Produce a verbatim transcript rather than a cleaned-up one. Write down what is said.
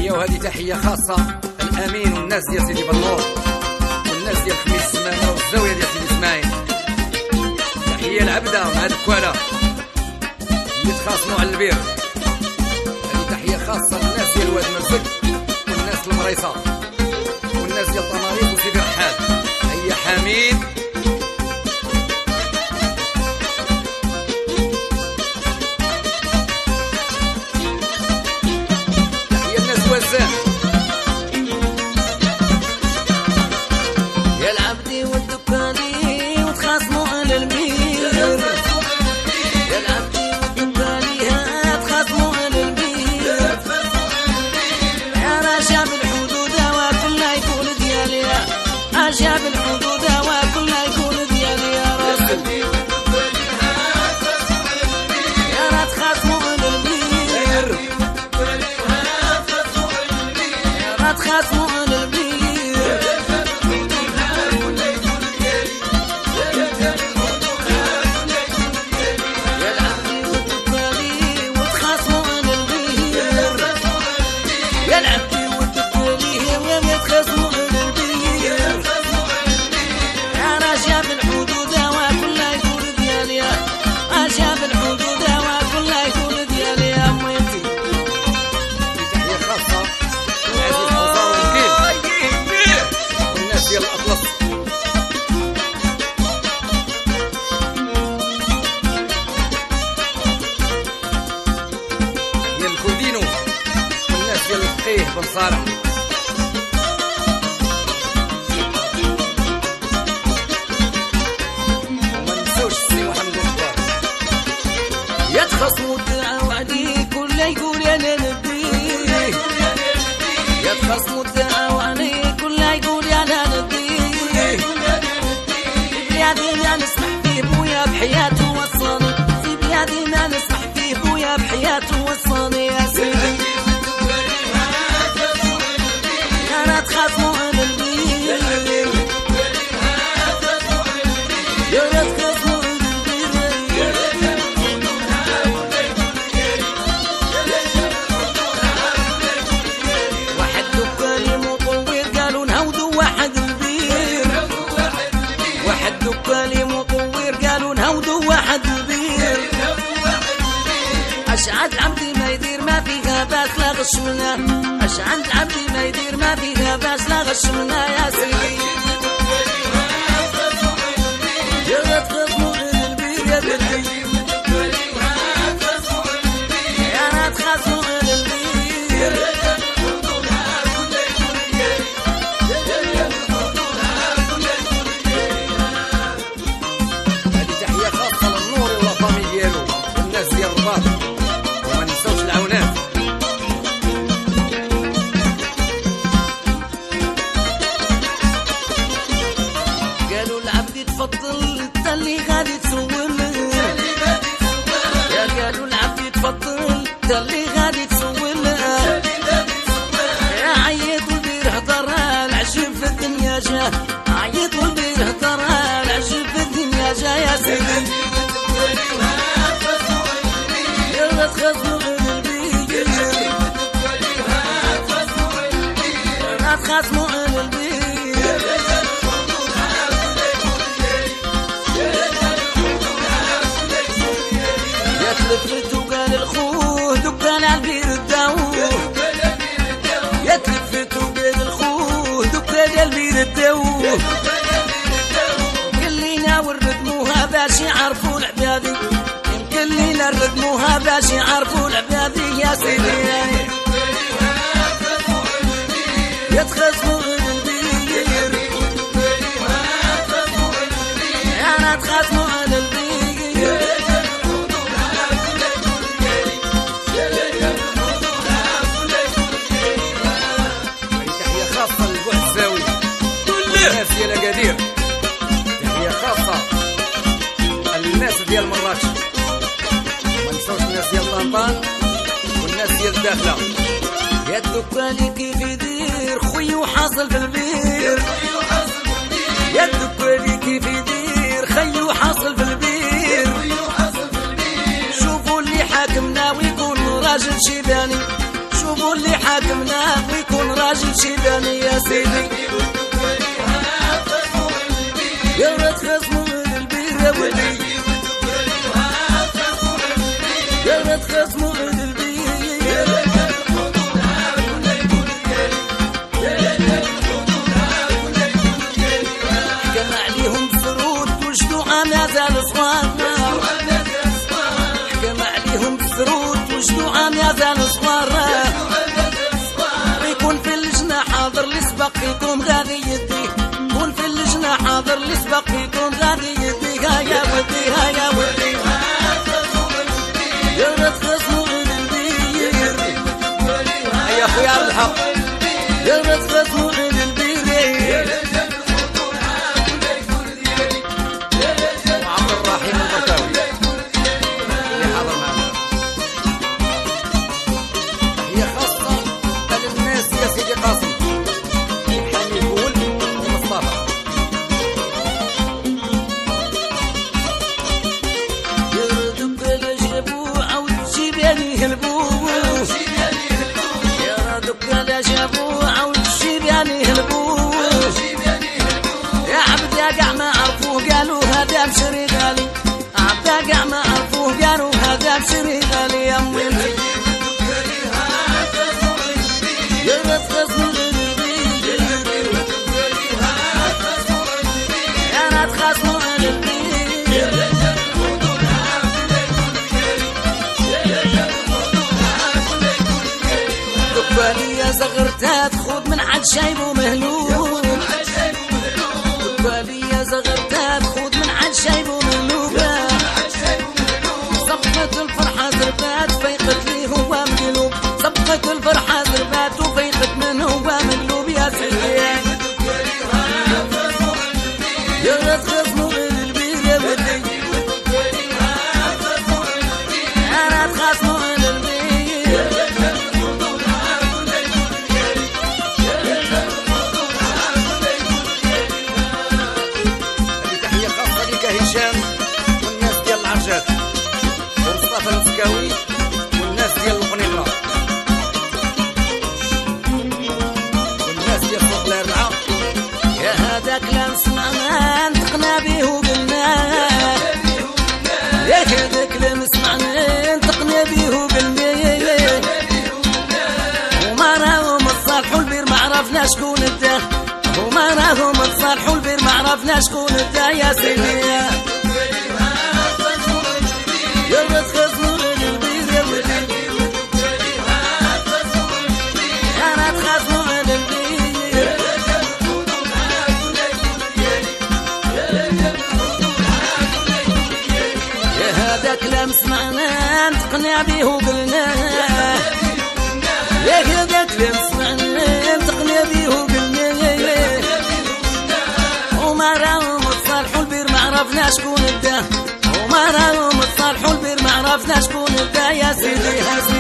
تحية، وهذه تحية خاصة الأمين والناس ديال سيدي بنور والناس ديال خميس الزمانة والزاوية ديال سيدي إسماعيل. تحية العبدة مع الكوالا اللي تخاصموا على البير. هذه تحية خاصة للناس ديال واد مرزق والناس المريصة والناس ديال طماريق وسيدي رحال. هيا حميد. تحية الناس وزان. يا العبدي والدكاني وتخاصموا على البير. يا العبدي والدكاني تخاصموا على البير. يا راشا بالحدود وكلها يكون ديالي، راشا بالحدود وكلها يكون ديالي يا راسي. يا راه تخاصموا على البير، يا راه تخاصموا على البير. بن صالح. وما نسوش السي محمد الكبار. يا تخصموا الدعاء عليه كل يقول يا نديه. يا تخصموا الدعاء عليه كل يقول يا نديه. في بلادي ما نسمح فيه بويا بحياته وصاني، في بلادي ما نسمح فيه بويا بحياته وصاني يا سيدي. تخاصموا على البير، يا ريت تخاصموا على البير. واحد دكاني مطور قالوا نهودوا واحد البير. واحد دكاني مطور قالوا نهودوا واحد البير. أشعد عبدي ما يدير ما فيها باس لا غش منها، أشعد عبدي ما يدير ما فيها باس لا غش منها يا سيدي. يا تخاصموا على البير يا بنتي، يا تخاصموا على البير. هذه تحية خاصة للنور والوطني ديالو والناس ديال الرباط. وما نساوش العونات. قالوا العبد تفضل انت اللي غادي تسول. يا قالوا العبد تفضل انت اللي غادي تسول. يا عيط والبير هضر العجب في الدنيا جا، عيط والبير هضر العجب في الدنيا جا يا سيدي. يا تخاصموا على البير، يا تخاصموا على البير. تلفت وقال الخوه دكان على البير الداوه. يا تلفت وقال الخوه دكان على البير الداوه. يمكن لينا وردموها باش يعرفوا العبادي، يمكن لينا ردموها باش يعرفوا العبادي يا سيدي. يا تخاصموا على البير، يا تخاصموا على البير. الناس ديال أكادير. تحية خاصة للناس ديال مراكش. ما نساوش الناس ديال طنطان والناس ديال الداخلة. يا الدكاني كيف يدير خويو حاصل في البير. يا الدكاني كيف يدير خيو حاصل في البير. شوفوا اللي حاكمنا ويكون راجل شيباني، ونطلبوا اللي حاكمنا ويكون راجل شيباني يا سيدي. يا ولد خصموا من البير يا ولدي، يا ولد خصموا من البير. حكم عليهم بالسرود وجدوا عام يزال صغار، حكم عليهم بالسرود وجدوا عام يزال صغار. ويكون في اللجنة حاضر اللي سبق فيكم غادي يديه، يكون في اللجنة حاضر اللي سبق فيكم غادي يديه. ها يا ودي ها يا ودي يا ولد خصموا من البير، يا خويا عبد الحق يا ولد خصموا من البير. وعبد الرحيم البركاوي اللي حاضر معنا. تحية خاصة للناس يا سيدي قاسم حامي فول ومصطفى. يردك لا جابوه عاود الشيباني هلبوه، يردك لا جابوه عاود الشيباني هلبوه. يا عبدا كاع ما عرفوه قالوا هذا بشري غالي، عبدا كاع ما عرفوه قالوا هذا بشري غالي. يا امي يا ولد خصموا من البير، يا ولد خصموا من البير. دبالية زغرتها تخوض من عد شايب ومهلوب، دبالية زغرتها تخوض من عد شايب ومهلوب. صبقت الفرحة زربات فيقت لي هو مقلوب، صبقت الفرحة زربات وفيقت من هو مقلوب. يا سيدي يا ولد خصموا من البير يا ولدي، يا ولد خصموا من البير. تحية خاصة لك هشام والناس ديال العرجات ومصطفى المسكاوي والناس ديال القنيطرة والناس ديال فوق الأربعة. يا هذاك لا سمعنا نطقنا بيه وقلنا، يا هذاك لا سمعنا نطقنا بيه وقلنا. وما راهم تصالحوا البير ما عرفنا شكون دا، وما راهم تصالحوا البير ما عرفنا شكون دا. يا سيدي يا ولد خصموا من البير يا ولدي، يا ولد خصموا من البير. يا هذاك لا سمعنا نطقنا بيه وقلنا، يا هذاك لا سمعنا نطقنا بيه وقلنا. وما راهم تصالحوا البير ما عرفنا شكون دا، وما راهم تصالحوا البير ما عرفنا شكون دا. يا سيدي